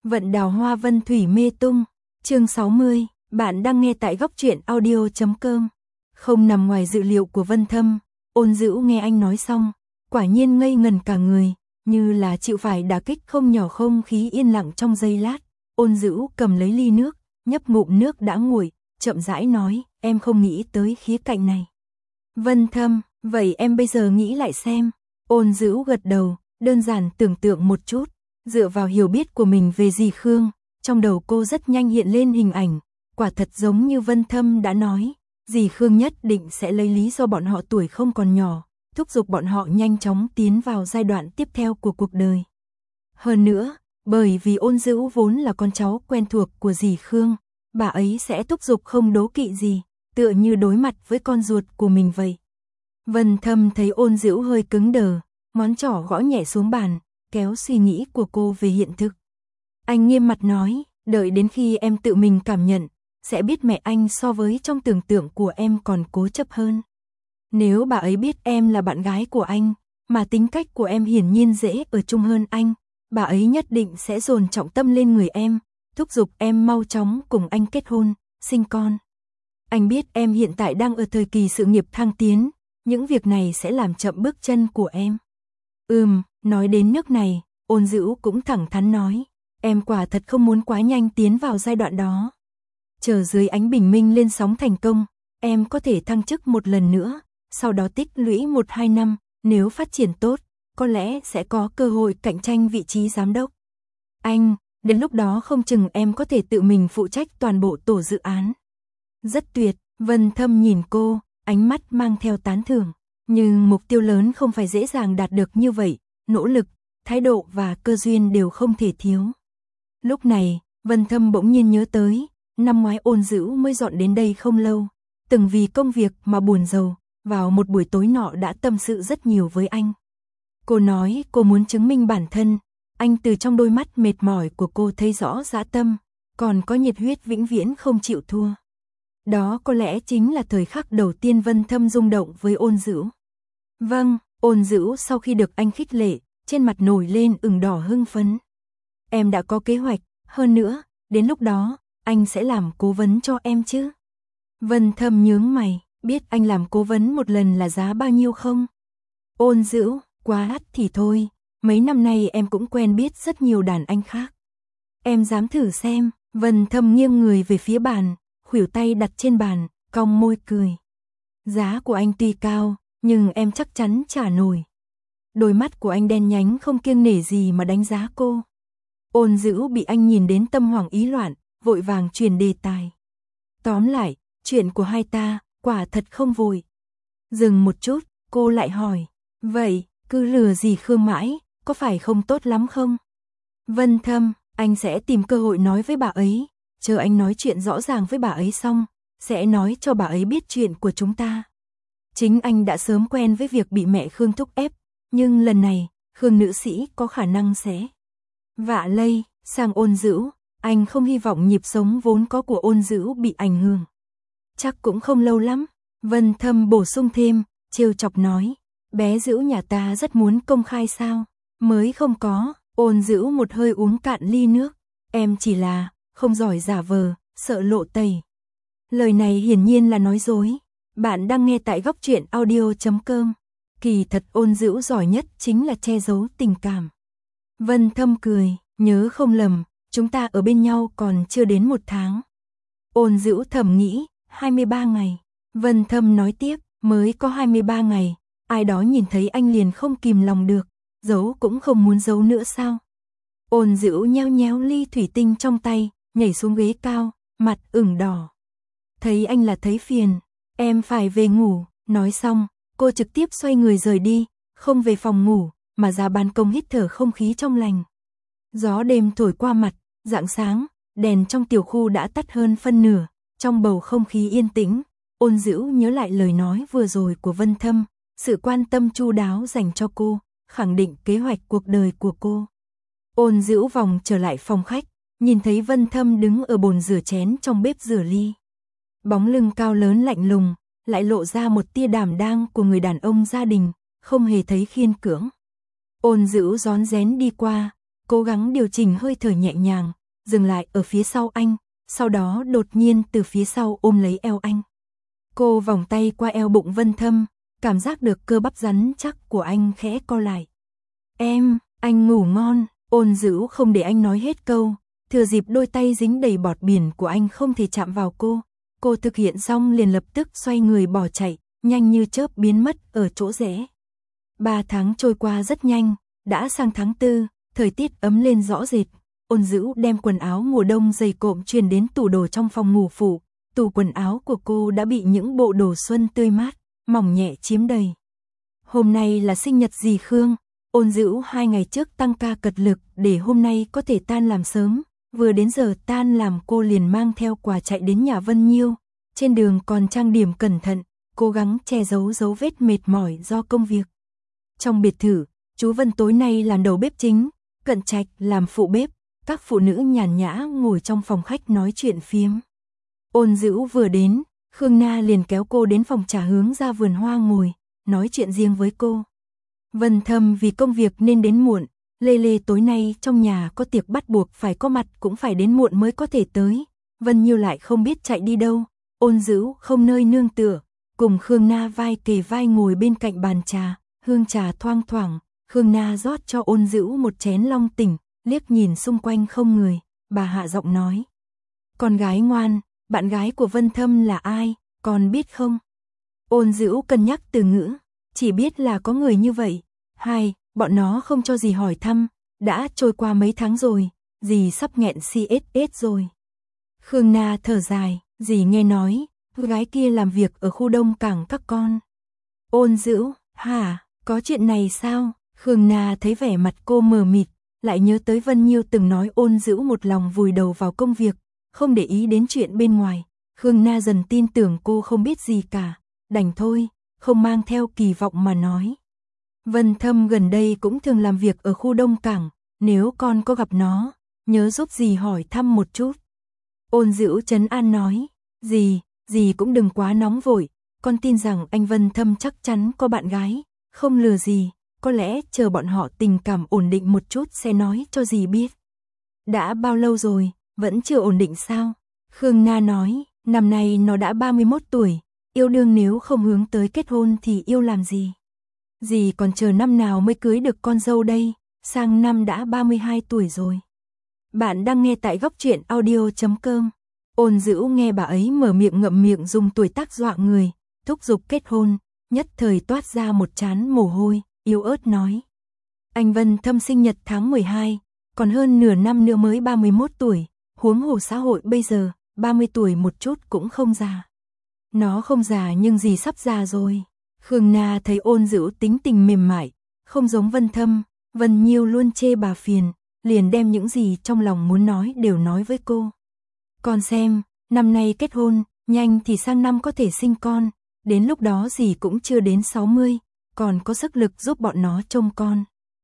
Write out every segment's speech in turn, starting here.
Vận đào hoa vân thủy mê tung, chương 60, bạn đang nghe tại góc truyện audio.com. Không nằm ngoài dự liệu của Vân Thâm, Ôn Dữu nghe anh nói xong, quả nhiên ngây ngần cả người, như là chịu phải đả kích không nhỏ. Không khí yên lặng trong giây lát, Ôn Dữu cầm lấy ly nước, nhấp ngụm nước đã nguội, chậm rãi nói, em không nghĩ tới khía cạnh này. Vân Thâm, vậy em bây giờ nghĩ lại xem. Ôn Dữu gật đầu, đơn giản tưởng tượng một chút, dựa vào hiểu biết của mình về dì Khương, trong đầu cô rất nhanh hiện lên hình ảnh, quả thật giống như Vân Thâm đã nói, dì Khương nhất định sẽ lấy lý do bọn họ tuổi không còn nhỏ, thúc giục bọn họ nhanh chóng tiến vào giai đoạn tiếp theo của cuộc đời. Hơn nữa, bởi vì Ôn Dữu vốn là con cháu quen thuộc của dì Khương, bà ấy sẽ thúc giục không đố kỵ gì, tựa như đối mặt với con ruột của mình vậy. Vân Thâm thấy Ôn Dữu hơi cứng đờ, ngón trỏ gõ nhẹ xuống bàn, kéo suy nghĩ của cô về hiện thực. Anh nghiêm mặt nói, đợi đến khi em tự mình cảm nhận, sẽ biết mẹ anh so với trong tưởng tượng của em còn cố chấp hơn. Nếu bà ấy biết em là bạn gái của anh, mà tính cách của em hiển nhiên dễ ở chung hơn anh, bà ấy nhất định sẽ dồn trọng tâm lên người em, thúc giục em mau chóng cùng anh kết hôn, sinh con. Anh biết em hiện tại đang ở thời kỳ sự nghiệp thăng tiến, những việc này sẽ làm chậm bước chân của em. Nói đến nước này, Ôn Dữu cũng thẳng thắn nói, em quả thật không muốn quá nhanh tiến vào giai đoạn đó. Chờ dưới ánh bình minh lên sóng thành công, em có thể thăng chức một lần nữa, sau đó tích lũy 1-2 năm, nếu phát triển tốt, có lẽ sẽ có cơ hội cạnh tranh vị trí giám đốc. Anh, đến lúc đó không chừng em có thể tự mình phụ trách toàn bộ tổ dự án. Rất tuyệt, Vân Thâm nhìn cô, ánh mắt mang theo tán thưởng. Nhưng mục tiêu lớn không phải dễ dàng đạt được như vậy, nỗ lực, thái độ và cơ duyên đều không thể thiếu. Lúc này, Vân Thâm bỗng nhiên nhớ tới, năm ngoái Ôn Dữu mới dọn đến đây không lâu, từng vì công việc mà buồn rầu, vào một buổi tối nọ đã tâm sự rất nhiều với anh. Cô nói cô muốn chứng minh bản thân, anh từ trong đôi mắt mệt mỏi của cô thấy rõ dã tâm, còn có nhiệt huyết vĩnh viễn không chịu thua. Đó có lẽ chính là thời khắc đầu tiên Vân Thâm rung động với Ôn Dữu. Vâng, Ôn Dữu sau khi được anh khích lệ, trên mặt nổi lên ửng đỏ hưng phấn. Em đã có kế hoạch, hơn nữa, đến lúc đó, anh sẽ làm cố vấn cho em chứ? Vân Thâm nhướng mày, biết anh làm cố vấn một lần là giá bao nhiêu không? Ôn Dữu, quá đắt thì thôi, mấy năm nay em cũng quen biết rất nhiều đàn anh khác. Em dám thử xem. Vân Thâm nghiêng người về phía bàn, khuỷu tay đặt trên bàn, cong môi cười. Giá của anh tuy cao, nhưng em chắc chắn trả nổi. Đôi mắt của anh đen nhánh không kiêng nể gì mà đánh giá cô. Ôn Dữu bị anh nhìn đến tâm hoảng ý loạn, vội vàng chuyển đề tài. Tóm lại, chuyện của hai ta, quả thật không vội. Dừng một chút, cô lại hỏi, vậy, cứ lừa dì Khương mãi, có phải không tốt lắm không? Vân Thâm, anh sẽ tìm cơ hội nói với bà ấy, chờ anh nói chuyện rõ ràng với bà ấy xong, sẽ nói cho bà ấy biết chuyện của chúng ta. Chính anh đã sớm quen với việc bị mẹ Khương thúc ép, nhưng lần này, Khương nữ sĩ có khả năng sẽ vạ lây sang Ôn Dữu, anh không hy vọng nhịp sống vốn có của Ôn Dữu bị ảnh hưởng. Chắc cũng không lâu lắm, Vân Thâm bổ sung thêm, trêu chọc nói, bé Dữu nhà ta rất muốn công khai sao, mới không có. Ôn Dữu một hơi uống cạn ly nước, em chỉ là không giỏi giả vờ, sợ lộ tẩy. Lời này hiển nhiên là nói dối. Bạn đang nghe tại góc truyện audio.com. Kỳ thật Ôn Dữu giỏi nhất chính là che giấu tình cảm. Vân Thâm cười, nhớ không lầm, chúng ta ở bên nhau còn chưa đến 1 tháng. Ôn Dữu thầm nghĩ, 23 ngày. Vân Thâm nói tiếp, mới có 23 ngày, ai đó nhìn thấy anh liền không kìm lòng được, giấu cũng không muốn giấu nữa sao? Ôn Dữu nheo nhéo ly thủy tinh trong tay, nhảy xuống ghế cao, mặt ửng đỏ. Thấy anh là thấy phiền, em phải về ngủ. Nói xong, cô trực tiếp xoay người rời đi, không về phòng ngủ, mà ra ban công hít thở không khí trong lành. Gió đêm thổi qua mặt, rạng sáng, đèn trong tiểu khu đã tắt hơn phân nửa, trong bầu không khí yên tĩnh, Ôn Dữu nhớ lại lời nói vừa rồi của Vân Thâm, sự quan tâm chu đáo dành cho cô, khẳng định kế hoạch cuộc đời của cô. Ôn Dữu vòng trở lại phòng khách, nhìn thấy Vân Thâm đứng ở bồn rửa chén trong bếp rửa ly. Bóng lưng cao lớn lạnh lùng, lại lộ ra một tia đảm đang của người đàn ông gia đình, không hề thấy khiên cưỡng. Ôn Dữu rón rén đi qua, cố gắng điều chỉnh hơi thở nhẹ nhàng, dừng lại ở phía sau anh, sau đó đột nhiên từ phía sau ôm lấy eo anh. Cô vòng tay qua eo bụng Vân Thâm, cảm giác được cơ bắp rắn chắc của anh khẽ co lại. Anh ngủ ngon, Ôn Dữu không để anh nói hết câu, thừa dịp đôi tay dính đầy bọt biển của anh không thể chạm vào cô. Cô thực hiện xong liền lập tức xoay người bỏ chạy, nhanh như chớp biến mất ở chỗ rẽ. 3 tháng trôi qua rất nhanh, đã sang tháng 4, thời tiết ấm lên rõ rệt. Ôn Dữu đem quần áo mùa đông dày cộm truyền đến tủ đồ trong phòng ngủ phụ. Tủ quần áo của cô đã bị những bộ đồ xuân tươi mát, mỏng nhẹ chiếm đầy. Hôm nay là sinh nhật dì Khương, Ôn Dữu 2 ngày trước tăng ca cật lực để hôm nay có thể tan làm sớm. Vừa đến giờ tan làm cô liền mang theo quà chạy đến nhà Vân Nhiêu. Trên đường còn trang điểm cẩn thận, cố gắng che giấu dấu vết mệt mỏi do công việc. Trong biệt thự, chú Vân tối nay làm đầu bếp chính, Cận Trạch làm phụ bếp, các phụ nữ nhàn nhã ngồi trong phòng khách nói chuyện phiếm. Ôn Dữu vừa đến, Khương Na liền kéo cô đến phòng trà hướng ra vườn hoa ngồi, nói chuyện riêng với cô. Vân Thâm vì công việc nên đến muộn, Lê Lê tối nay trong nhà có tiệc bắt buộc phải có mặt cũng phải đến muộn mới có thể tới. Vân Nhiêu lại không biết chạy đi đâu, Ôn Dữu không nơi nương tựa, cùng Khương Na vai kề vai ngồi bên cạnh bàn trà, hương trà thoang thoảng. Khương Na rót cho Ôn Dữu một chén long tỉnh, liếc nhìn xung quanh không người, bà hạ giọng nói. Con gái ngoan, bạn gái của Vân Thâm là ai, con biết không? Ôn Dữu cân nhắc từ ngữ, chỉ biết là có người như vậy. Bọn nó không cho dì hỏi thăm, đã trôi qua mấy tháng rồi, dì sắp nghẹn CSS rồi. Khương Na thở dài, dì nghe nói, gái kia làm việc ở khu Đông Cảng các con. Ôn Dữu, hả, có chuyện này sao? Khương Na thấy vẻ mặt cô mờ mịt, lại nhớ tới Vân Nhiêu từng nói Ôn Dữu một lòng vùi đầu vào công việc, không để ý đến chuyện bên ngoài. Khương Na dần tin tưởng cô không biết gì cả, đành thôi, không mang theo kỳ vọng mà nói. Vân Thâm gần đây cũng thường làm việc ở khu Đông Cảng, nếu con có gặp nó, nhớ giúp dì hỏi thăm một chút. Ôn Dữu trấn an nói, dì cũng đừng quá nóng vội, con tin rằng anh Vân Thâm chắc chắn có bạn gái, không lừa dì, có lẽ chờ bọn họ tình cảm ổn định một chút sẽ nói cho dì biết. Đã bao lâu rồi, vẫn chưa ổn định sao? Khương Na nói, năm nay nó đã 31 tuổi, yêu đương nếu không hướng tới kết hôn thì yêu làm gì? Dì còn chờ năm nào mới cưới được con dâu đây, sang năm đã 32 tuổi rồi. Bạn đang nghe tại góc truyện audio.com. Ôn Dữu nghe bà ấy mở miệng ngậm miệng dùng tuổi tác dọa người, thúc giục kết hôn, nhất thời toát ra một trán mồ hôi, yếu ớt nói. Anh Vân Thâm sinh nhật tháng 12, còn hơn nửa năm nữa mới 31 tuổi, huống hồ xã hội bây giờ, 30 tuổi một chút cũng không già. Nó không già nhưng dì sắp già rồi. Khương Na thấy Ôn Dữu tính tình mềm mại, không giống Vân Thâm, Vân Nhiêu luôn chê bà phiền, liền đem những gì trong lòng muốn nói đều nói với cô. Con xem, năm nay kết hôn, nhanh thì sang năm có thể sinh con, đến lúc đó dì cũng chưa đến 60, còn có sức lực giúp bọn nó trông con.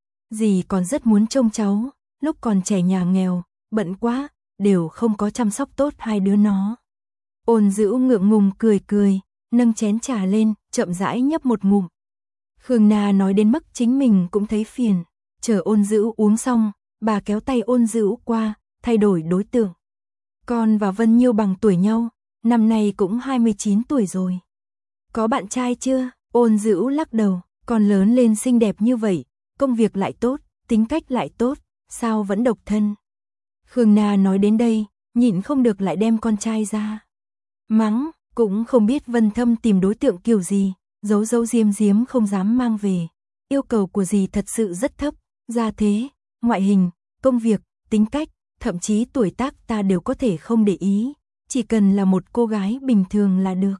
Dì còn rất muốn trông cháu, lúc còn trẻ nhà nghèo, bận quá, đều không có chăm sóc tốt hai đứa nó. Ôn Dữu ngượng ngùng cười, nâng chén trà lên, chậm rãi nhấp một ngụm. Khương Na nói đến mức chính mình cũng thấy phiền, chờ Ôn Dữu uống xong, bà kéo tay Ôn Dữu qua, thay đổi đối tượng. Con và Vân Nhiêu bằng tuổi nhau, năm nay cũng 29 tuổi rồi. Có bạn trai chưa? Ôn Dữu lắc đầu, con lớn lên xinh đẹp như vậy, công việc lại tốt, tính cách lại tốt, sao vẫn độc thân? Khương Na nói đến đây, nhịn không được lại đem con trai ra. Mắng, cũng không biết Vân Thâm tìm đối tượng kiểu gì, giấu giếm không dám mang về. Yêu cầu của dì thật sự rất thấp, gia thế, ngoại hình, công việc, tính cách, thậm chí tuổi tác ta đều có thể không để ý, chỉ cần là một cô gái bình thường là được.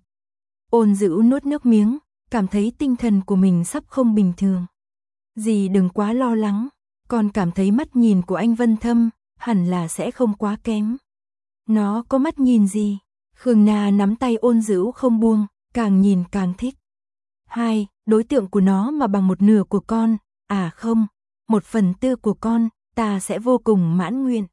Ôn Dữu nuốt nước miếng, cảm thấy tinh thần của mình sắp không bình thường. Dì đừng quá lo lắng, con cảm thấy mắt nhìn của anh Vân Thâm hẳn là sẽ không quá kém. Nó có mắt nhìn gì? Khương Na nắm tay Ôn Dữu không buông, càng nhìn càng thích. Đối tượng của nó mà bằng một nửa của con, không, 1/4 của con, ta sẽ vô cùng mãn nguyện.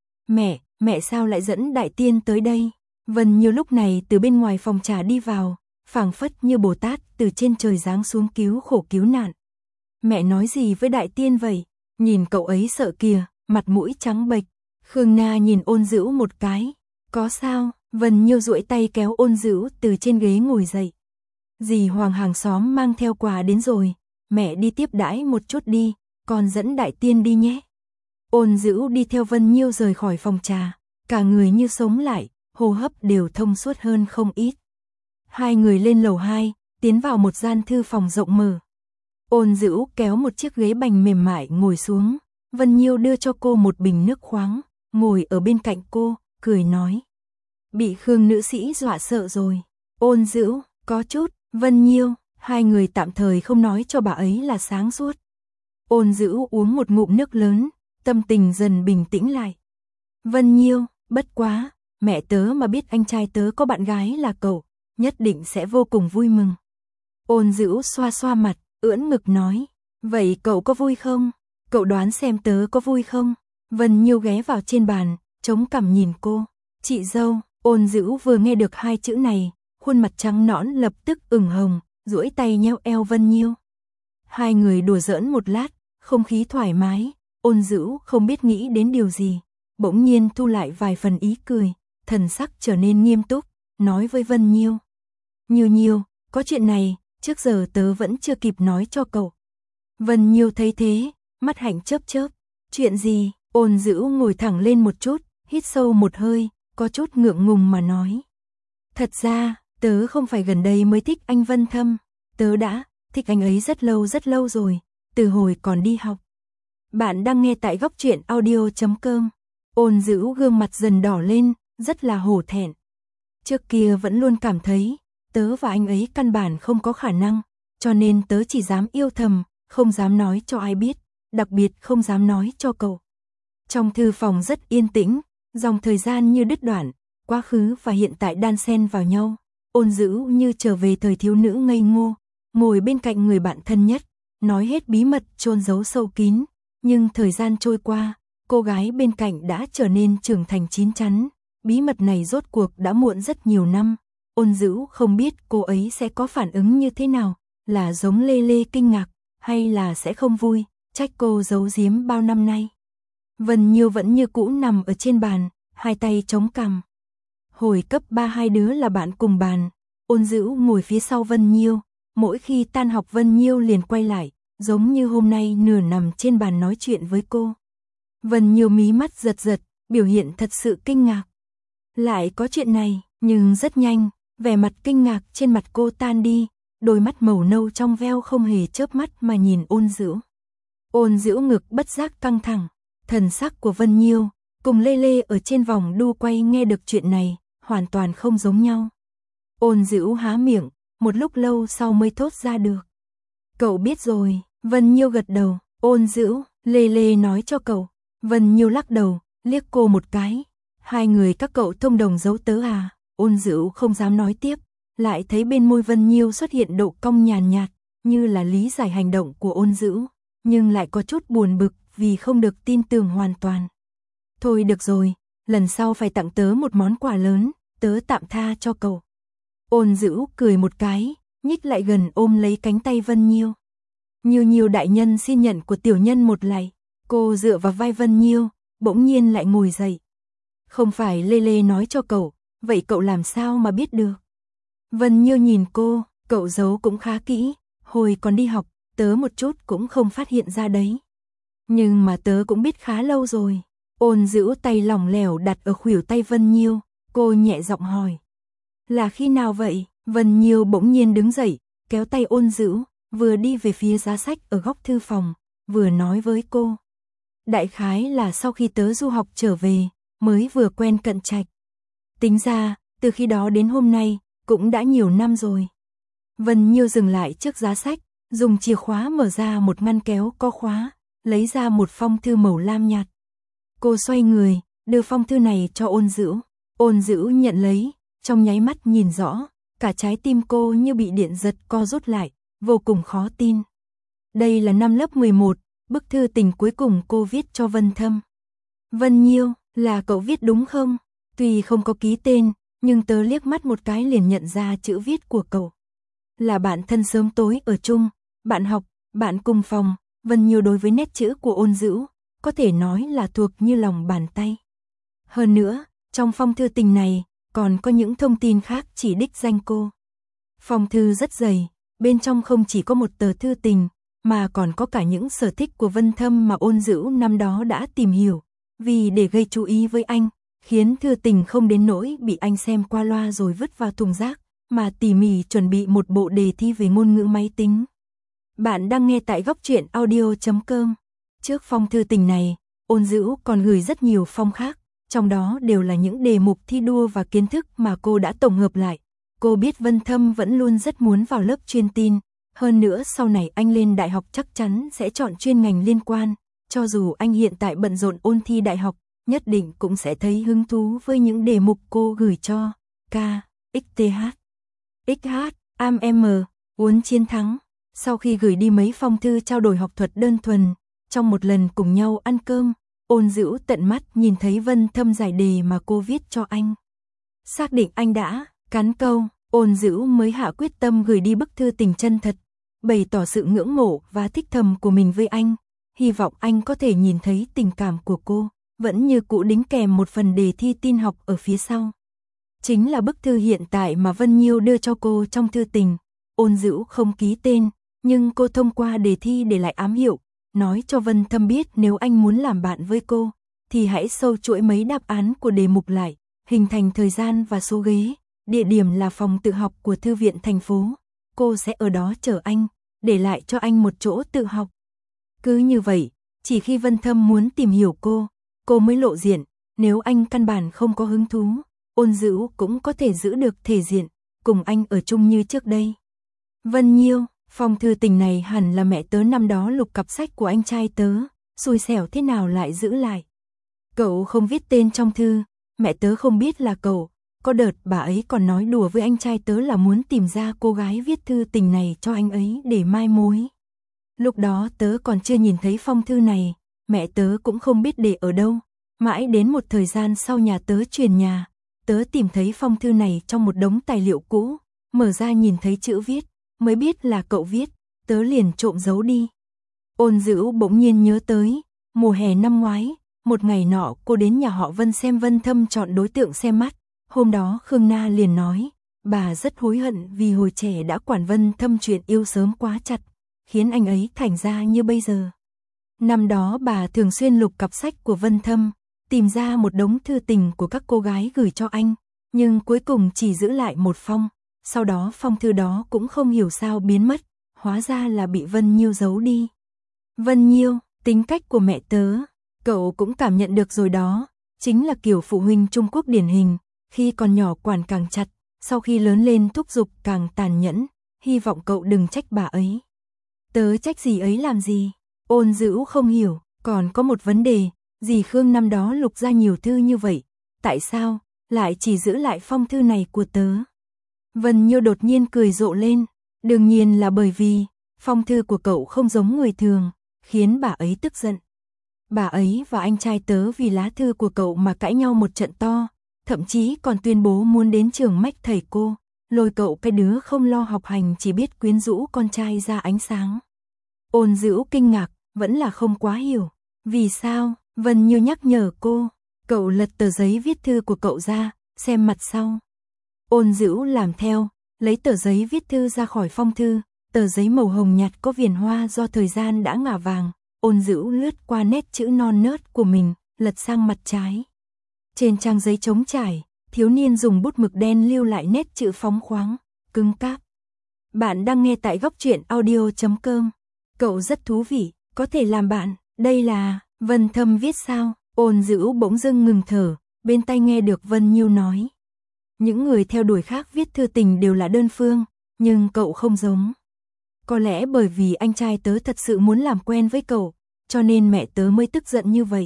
Mẹ sao lại dẫn Đại Tiên tới đây? Vân Nhiêu lúc này từ bên ngoài phòng trà đi vào, phảng phất như Bồ Tát từ trên trời giáng xuống cứu khổ cứu nạn. Mẹ nói gì với Đại Tiên vậy? Nhìn cậu ấy sợ kìa, mặt mũi trắng bệch. Khương Na nhìn Ôn Dữu một cái. Có sao? Vân Nhiêu duỗi tay kéo Ôn Dữu từ trên ghế ngồi dậy. Dì Hoàng hàng xóm mang theo quà đến rồi, mẹ đi tiếp đãi một chút đi, con dẫn Đại Tiên đi nhé. Ôn Dữu đi theo Vân Nhiêu rời khỏi phòng trà, cả người như sống lại, hô hấp đều thông suốt hơn không ít. Hai người lên lầu 2, tiến vào một gian thư phòng rộng mở. Ôn Dữu kéo một chiếc ghế bành mềm mại ngồi xuống, Vân Nhiêu đưa cho cô một bình nước khoáng, ngồi ở bên cạnh cô, cười nói. Bị Khương nữ sĩ dọa sợ rồi. Ôn Dữu, có chút. Vân Nhiêu, hai người tạm thời không nói cho bà ấy là sáng suốt. Ôn Dữu uống một ngụm nước lớn, tâm tình dần bình tĩnh lại. Vân Nhiêu, bất quá, mẹ tớ mà biết anh trai tớ có bạn gái là cậu, nhất định sẽ vô cùng vui mừng. Ôn Dữu xoa xoa mặt, ưỡn ngực nói, vậy cậu có vui không? Cậu đoán xem tớ có vui không? Vân Nhiêu ghé vào trên bàn, chống cằm nhìn cô. Chị dâu. Ôn Dữu vừa nghe được hai chữ này, khuôn mặt trắng nõn lập tức ửng hồng, duỗi tay nhéo eo Vân Nhiêu. Hai người đùa giỡn một lát, không khí thoải mái, Ôn Dữu không biết nghĩ đến điều gì, bỗng nhiên thu lại vài phần ý cười, thần sắc trở nên nghiêm túc, nói với Vân Nhiêu. Nhiêu Nhiêu, có chuyện này, trước giờ tớ vẫn chưa kịp nói cho cậu. Vân Nhiêu thấy thế, mắt hạnh chớp chớp, chuyện gì? Ôn Dữu ngồi thẳng lên một chút, hít sâu một hơi, có chút ngượng ngùng mà nói. Thật ra, tớ không phải gần đây mới thích anh Vân Thâm, tớ đã thích anh ấy rất lâu rồi, từ hồi còn đi học. Bạn đang nghe tại góc truyện audio.com. Ôn Dữu gương mặt dần đỏ lên, rất là hổ thẹn. Trước kia vẫn luôn cảm thấy, tớ và anh ấy căn bản không có khả năng, cho nên tớ chỉ dám yêu thầm, không dám nói cho ai biết, đặc biệt không dám nói cho cậu. Trong thư phòng rất yên tĩnh, dòng thời gian như đứt đoạn, quá khứ và hiện tại đan xen vào nhau. Ôn Dữu như trở về thời thiếu nữ ngây ngô, ngồi bên cạnh người bạn thân nhất, nói hết bí mật chôn giấu sâu kín. Nhưng thời gian trôi qua, cô gái bên cạnh đã trở nên trưởng thành chín chắn. Bí mật này rốt cuộc đã muộn rất nhiều năm. Ôn Dữu không biết cô ấy sẽ có phản ứng như thế nào, là giống lê lê kinh ngạc, hay là sẽ không vui, trách cô giấu giếm bao năm nay. Vân Nhiêu vẫn như cũ nằm ở trên bàn, hai tay chống cằm. Hồi cấp 3 hai đứa là bạn cùng bàn, Ôn Dữu ngồi phía sau Vân Nhiêu, mỗi khi tan học Vân Nhiêu liền quay lại, giống như hôm nay nửa nằm trên bàn nói chuyện với cô. Vân Nhiêu mí mắt giật giật, biểu hiện thật sự kinh ngạc. Lại có chuyện này, nhưng rất nhanh, vẻ mặt kinh ngạc trên mặt cô tan đi, đôi mắt màu nâu trong veo không hề chớp mắt mà nhìn Ôn Dữu. Ôn Dữu ngực bất giác căng thẳng, thần sắc của Vân Nhiêu cùng Lê Lê ở trên vòng đu quay nghe được chuyện này, hoàn toàn không giống nhau. Ôn Dữu há miệng, một lúc lâu sau mới thốt ra được. Cậu biết rồi. Vân Nhiêu gật đầu. Ôn Dữu, Lê Lê nói cho cậu. Vân Nhiêu lắc đầu, liếc cô một cái. Hai người các cậu thông đồng giấu tớ à? Ôn Dữu không dám nói tiếp, lại thấy bên môi Vân Nhiêu xuất hiện độ cong nhàn nhạt, như là lý giải hành động của Ôn Dữu, nhưng lại có chút buồn bực vì không được tin tưởng hoàn toàn. Thôi được rồi, lần sau phải tặng tớ một món quà lớn, tớ tạm tha cho cậu. Ôn Dữu cười một cái, nhích lại gần ôm lấy cánh tay Vân Nhiêu. Nhiêu Nhiêu đại nhân xin nhận của tiểu nhân một lạy. Cô dựa vào vai Vân Nhiêu, bỗng nhiên lại ngồi dậy. Không phải Lê Lê nói cho cậu, vậy cậu làm sao mà biết được? Vân Nhiêu nhìn cô, cậu giấu cũng khá kỹ, hồi còn đi học, tớ một chút cũng không phát hiện ra đấy. Nhưng mà tớ cũng biết khá lâu rồi. Ôn Dữu tay lỏng lẻo đặt ở khuỷu tay Vân Nhiêu, cô nhẹ giọng hỏi. Là khi nào vậy? Vân Nhiêu bỗng nhiên đứng dậy, kéo tay Ôn Dữu, vừa đi về phía giá sách ở góc thư phòng, vừa nói với cô. Đại khái là sau khi tớ du học trở về, mới vừa quen Cận Trạch. Tính ra, từ khi đó đến hôm nay, cũng đã nhiều năm rồi. Vân Nhiêu dừng lại trước giá sách, dùng chìa khóa mở ra một ngăn kéo có khóa, lấy ra một phong thư màu lam nhạt. Cô xoay người, đưa phong thư này cho Ôn Dữu. Ôn Dữu nhận lấy, trong nháy mắt nhìn rõ, cả trái tim cô như bị điện giật co rút lại, vô cùng khó tin. Đây là năm lớp 11, bức thư tình cuối cùng cô viết cho Vân Thâm. Vân Nhiêu, là cậu viết đúng không? Tuy không có ký tên, nhưng tớ liếc mắt một cái liền nhận ra chữ viết của cậu. Là bạn thân sớm tối ở chung, bạn học, bạn cùng phòng. Vân Nhiêu đối với nét chữ của Ôn Dữu có thể nói là thuộc như lòng bàn tay. Hơn nữa, trong phong thư tình này, còn có những thông tin khác chỉ đích danh cô. Phong thư rất dày, bên trong không chỉ có một tờ thư tình, mà còn có cả những sở thích của Vân Thâm mà Ôn Dữu năm đó đã tìm hiểu, vì để gây chú ý với anh, khiến thư tình không đến nỗi bị anh xem qua loa rồi vứt vào thùng rác, mà tỉ mỉ chuẩn bị một bộ đề thi về ngôn ngữ máy tính. Bạn đang nghe tại góc truyện audio.com. Trước phong thư tình này, Ôn Dữu còn gửi rất nhiều phong khác, trong đó đều là những đề mục thi đua và kiến thức mà cô đã tổng hợp lại. Cô biết Vân Thâm vẫn luôn rất muốn vào lớp chuyên tin, hơn nữa sau này anh lên đại học chắc chắn sẽ chọn chuyên ngành liên quan, cho dù anh hiện tại bận rộn ôn thi đại học, nhất định cũng sẽ thấy hứng thú với những đề mục cô gửi cho. K, XTH, XH, AM, muốn chiến thắng. Sau khi gửi đi mấy phong thư trao đổi học thuật đơn thuần, trong một lần cùng nhau ăn cơm, Ôn Dữu tận mắt nhìn thấy Vân Thâm giải đề mà cô viết cho anh. Xác định anh đã cắn câu, Ôn Dữu mới hạ quyết tâm gửi đi bức thư tình chân thật, bày tỏ sự ngưỡng mộ và thích thầm của mình với anh, hy vọng anh có thể nhìn thấy tình cảm của cô, vẫn như cũ đính kèm một phần đề thi tin học ở phía sau. Chính là bức thư hiện tại mà Vân Nhiêu đưa cho cô trong thư tình. Ôn Dữu không ký tên, nhưng cô thông qua đề thi để lại ám hiệu, nói cho Vân Thâm biết nếu anh muốn làm bạn với cô, thì hãy sâu chuỗi mấy đáp án của đề mục lại, hình thành thời gian và số ghế, địa điểm là phòng tự học của thư viện thành phố. Cô sẽ ở đó chờ anh, để lại cho anh một chỗ tự học. Cứ như vậy, chỉ khi Vân Thâm muốn tìm hiểu cô mới lộ diện, nếu anh căn bản không có hứng thú, Ôn Dữu cũng có thể giữ được thể diện, cùng anh ở chung như trước đây. Vân Nhiêu, phong thư tình này hẳn là mẹ tớ năm đó lục cặp sách của anh trai tớ, xui xẻo thế nào lại giữ lại. Cậu không viết tên trong thư, mẹ tớ không biết là cậu, có đợt bà ấy còn nói đùa với anh trai tớ là muốn tìm ra cô gái viết thư tình này cho anh ấy để mai mối. Lúc đó tớ còn chưa nhìn thấy phong thư này, mẹ tớ cũng không biết để ở đâu, mãi đến một thời gian sau nhà tớ chuyển nhà, tớ tìm thấy phong thư này trong một đống tài liệu cũ, mở ra nhìn thấy chữ viết, mới biết là cậu viết, tớ liền trộm giấu đi. Ôn Dữu bỗng nhiên nhớ tới, mùa hè năm ngoái, một ngày nọ cô đến nhà họ Vân xem Vân Thâm chọn đối tượng xem mắt, hôm đó Khương Na liền nói, bà rất hối hận vì hồi trẻ đã quản Vân Thâm chuyện yêu sớm quá chặt, khiến anh ấy thành ra như bây giờ. Năm đó bà thường xuyên lục cặp sách của Vân Thâm, tìm ra một đống thư tình của các cô gái gửi cho anh, nhưng cuối cùng chỉ giữ lại một phong, sau đó phong thư đó cũng không hiểu sao biến mất, hóa ra là bị Vân Nhiêu giấu đi. Vân Nhiêu, tính cách của mẹ tớ, cậu cũng cảm nhận được rồi đó, chính là kiểu phụ huynh Trung Quốc điển hình, khi còn nhỏ quản càng chặt, sau khi lớn lên thúc giục càng tàn nhẫn, hy vọng cậu đừng trách bà ấy. Tớ trách gì ấy làm gì? Ôn Dữu không hiểu, còn có một vấn đề, dì Khương năm đó lục ra nhiều thư như vậy, tại sao lại chỉ giữ lại phong thư này của tớ? Vân Nhiêu đột nhiên cười rộ lên, đương nhiên là bởi vì phong thư của cậu không giống người thường, khiến bà ấy tức giận. Bà ấy và anh trai tớ vì lá thư của cậu mà cãi nhau một trận to, thậm chí còn tuyên bố muốn đến trường mách thầy cô, lôi cậu cái đứa không lo học hành chỉ biết quyến rũ con trai ra ánh sáng. Ôn Dữu kinh ngạc, vẫn là không quá hiểu. Vì sao? Vân Nhiêu nhắc nhở cô, cậu lật tờ giấy viết thư của cậu ra, xem mặt sau. Ôn Dữu làm theo, lấy tờ giấy viết thư ra khỏi phong thư, tờ giấy màu hồng nhạt có viền hoa do thời gian đã ngả vàng. Ôn Dữu lướt qua nét chữ non nớt của mình, lật sang mặt trái. Trên trang giấy trống trải, thiếu niên dùng bút mực đen lưu lại nét chữ phóng khoáng, cứng cáp. Bạn đang nghe tại góc truyện audio.com. Cậu rất thú vị, có thể làm bạn. Đây là Vân Thâm viết sao? Ôn Dữu bỗng dưng ngừng thở, bên tai nghe được Vân Nhiêu nói. Những người theo đuổi khác viết thư tình đều là đơn phương, nhưng cậu không giống. Có lẽ bởi vì anh trai tớ thật sự muốn làm quen với cậu, cho nên mẹ tớ mới tức giận như vậy.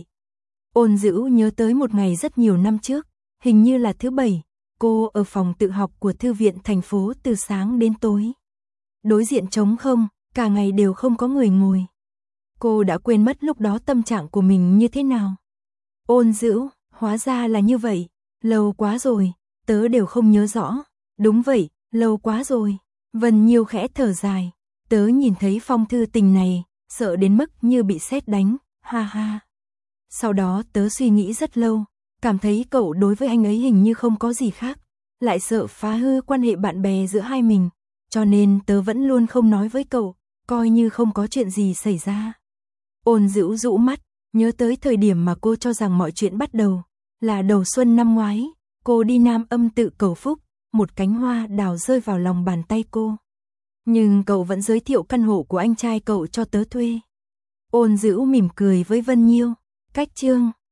Ôn Dữu nhớ tới một ngày rất nhiều năm trước, hình như là thứ Bảy, cô ở phòng tự học của thư viện thành phố từ sáng đến tối. Đối diện trống không, cả ngày đều không có người ngồi. Cô đã quên mất lúc đó tâm trạng của mình như thế nào. Ôn Dữu, hóa ra là như vậy, lâu quá rồi, tớ đều không nhớ rõ. Đúng vậy, lâu quá rồi. Vân Nhiêu khẽ thở dài, tớ nhìn thấy phong thư tình này, sợ đến mức như bị sét đánh, ha ha. Sau đó tớ suy nghĩ rất lâu, cảm thấy cậu đối với anh ấy hình như không có gì khác, lại sợ phá hư quan hệ bạn bè giữa hai mình, cho nên tớ vẫn luôn không nói với cậu, coi như không có chuyện gì xảy ra. Ôn Dữu rũ mắt, nhớ tới thời điểm mà cô cho rằng mọi chuyện bắt đầu, là đầu xuân năm ngoái, cô đi Nam Âm tự cầu phúc, một cánh hoa đào rơi vào lòng bàn tay cô. Nhưng cậu vẫn giới thiệu căn hộ của anh trai cậu cho tớ thuê. Ôn Dữu mỉm cười với Vân Nhiêu, cách chương